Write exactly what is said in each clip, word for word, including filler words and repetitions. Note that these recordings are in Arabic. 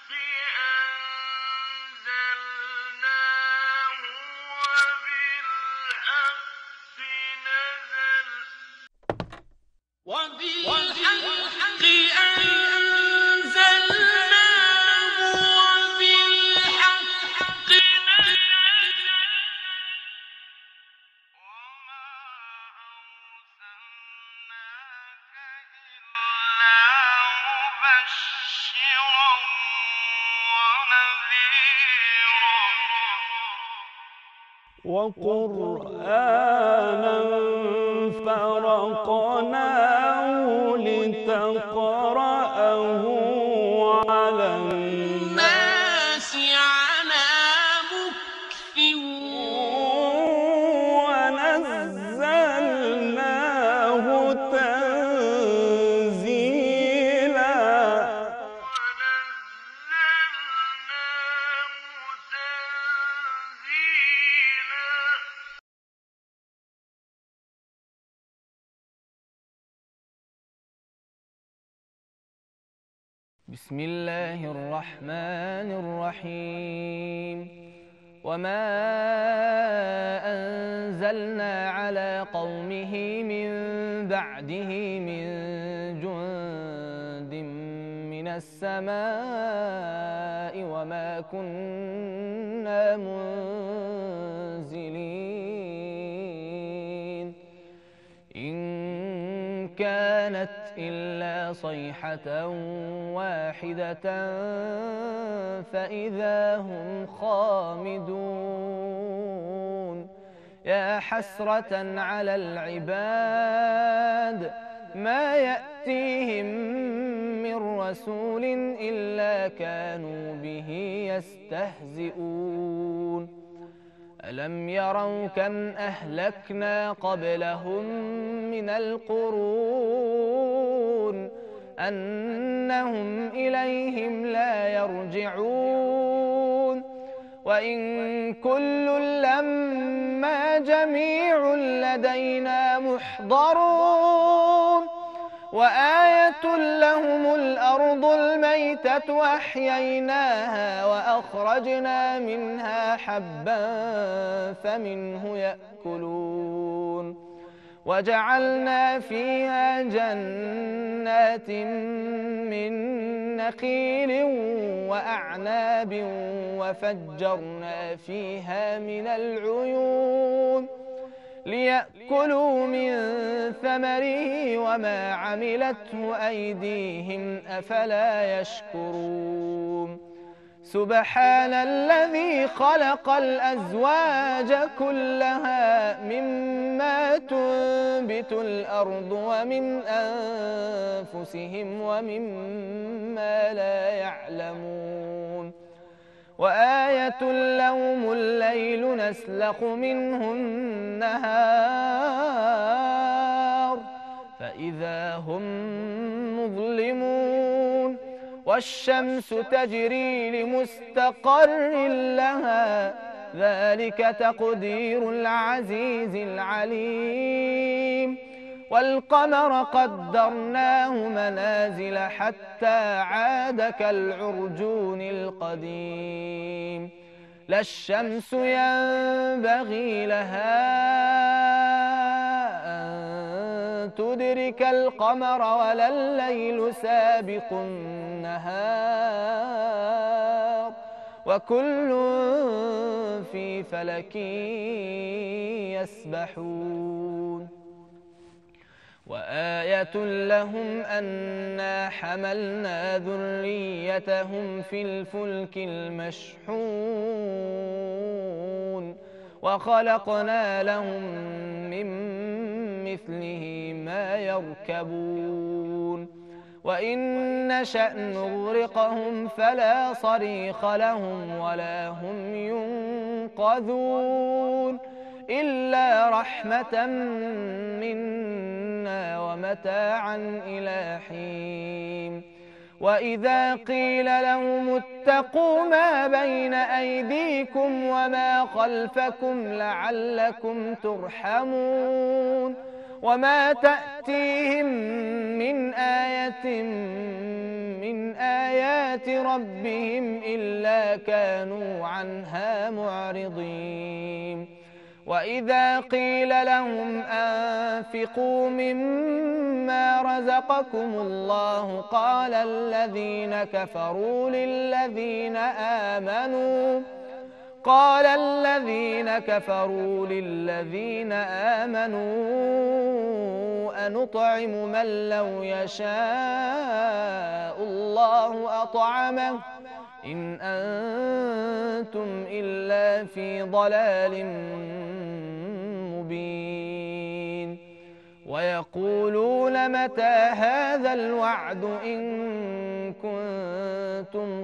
وقرآنا فرقناه لتقرأه على الناس على مكث ونزلناه تنزيلا. بسم الله الرحمن الرحيم. وما أنزلنا على قومه من بعده من جند من السماء وما كنا منزلين إن كانت إلا صيحة واحدة فإذا هم خامدون. يا حسرة على العباد ما يأتيهم من رسول إلا كانوا به يستهزئون. ألم يروا كم أهلكنا قبلهم من القرون أنهم إليهم لا يرجعون. وإن كل لما جميع لدينا محضرون. وآية لهم الأرض الميتة أحييناها وأخرجنا منها حبا فمنه يأكلون. وجعلنا فيها جنات من نخيل وأعناب وفجرنا فيها من العيون ليأكلوا من ثمره وما عملته أيديهم أفلا يشكرون. سبحان الذي خلق الأزواج كلها مما تنبت الأرض ومن أنفسهم ومما لا يعلمون. وآية لهم الليل نسلخ منه النهار فإذا هم مظلمون. والشمس تجري لمستقر لها ذلك تقدير العزيز العليم. والقمر قدرناه منازل حتى عاد كالعرجون القديم. لا الشمس ينبغي لها أن تدرك القمر ولا الليل سابق النهار وكل في فلك يسبحون. وآية لهم أنا حملنا ذريتهم في الفلك المشحون وخلقنا لهم من مثله ما يركبون. وإن نشأ نغرقهم فلا صريخ لهم ولا هم ينقذون إلا رحمة منا ومتاعا إلى حين. وإذا قيل لهم اتقوا ما بين أيديكم وما خلفكم لعلكم ترحمون. وما تأتيهم من آية من آيات آيات ربهم إلا كانوا عنها معرضين وإذا قيل لهم أنفقوا مما رزقكم الله قال الذين كفروا للذين آمنوا قال الذين كفروا للذين آمنوا أنطعم من لو يشاء الله أطعمه إن أنتم إلا في ضلال مبين ويقولون متى هذا الوعد إن كنتم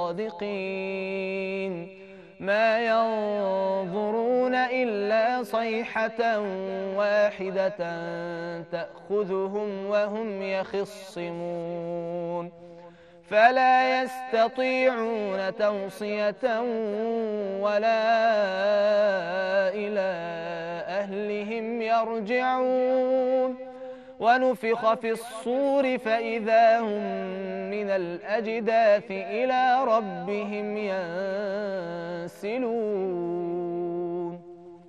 صادقين ما ينظرون إلا صيحة واحدة تأخذهم وهم يخصمون فلا يستطيعون توصية ولا إلى أهلهم يرجعون ونفخ في الصور فإذا هم من الأجداث إلى ربهم ينسلون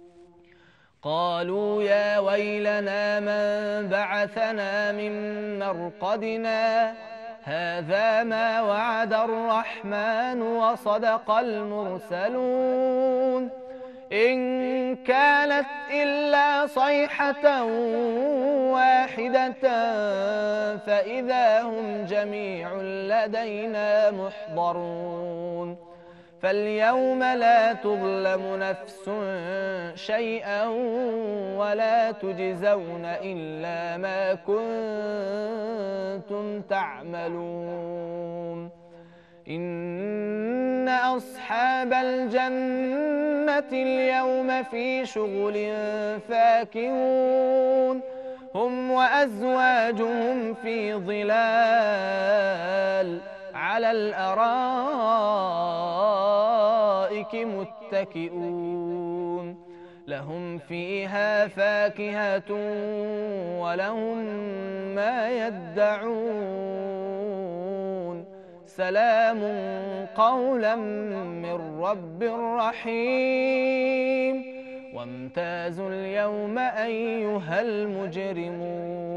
قالوا يا ويلنا من بعثنا من مرقدنا هذا ما وعد الرحمن وصدق المرسلون إن كانت إلا صيحة واحدة فإذا هم جميع لدينا محضرون فاليوم لا تظلم نفس شيئا ولا تجزون إلا ما كنتم تعملون إن أصحاب الجنة اليوم في شغل فاكهون هم وأزواجهم في ظلال على الأرائك متكئون لهم فيها فاكهة ولهم ما يدعون سلام قولا من رب رحيم وامتازوا اليوم أيها المجرمون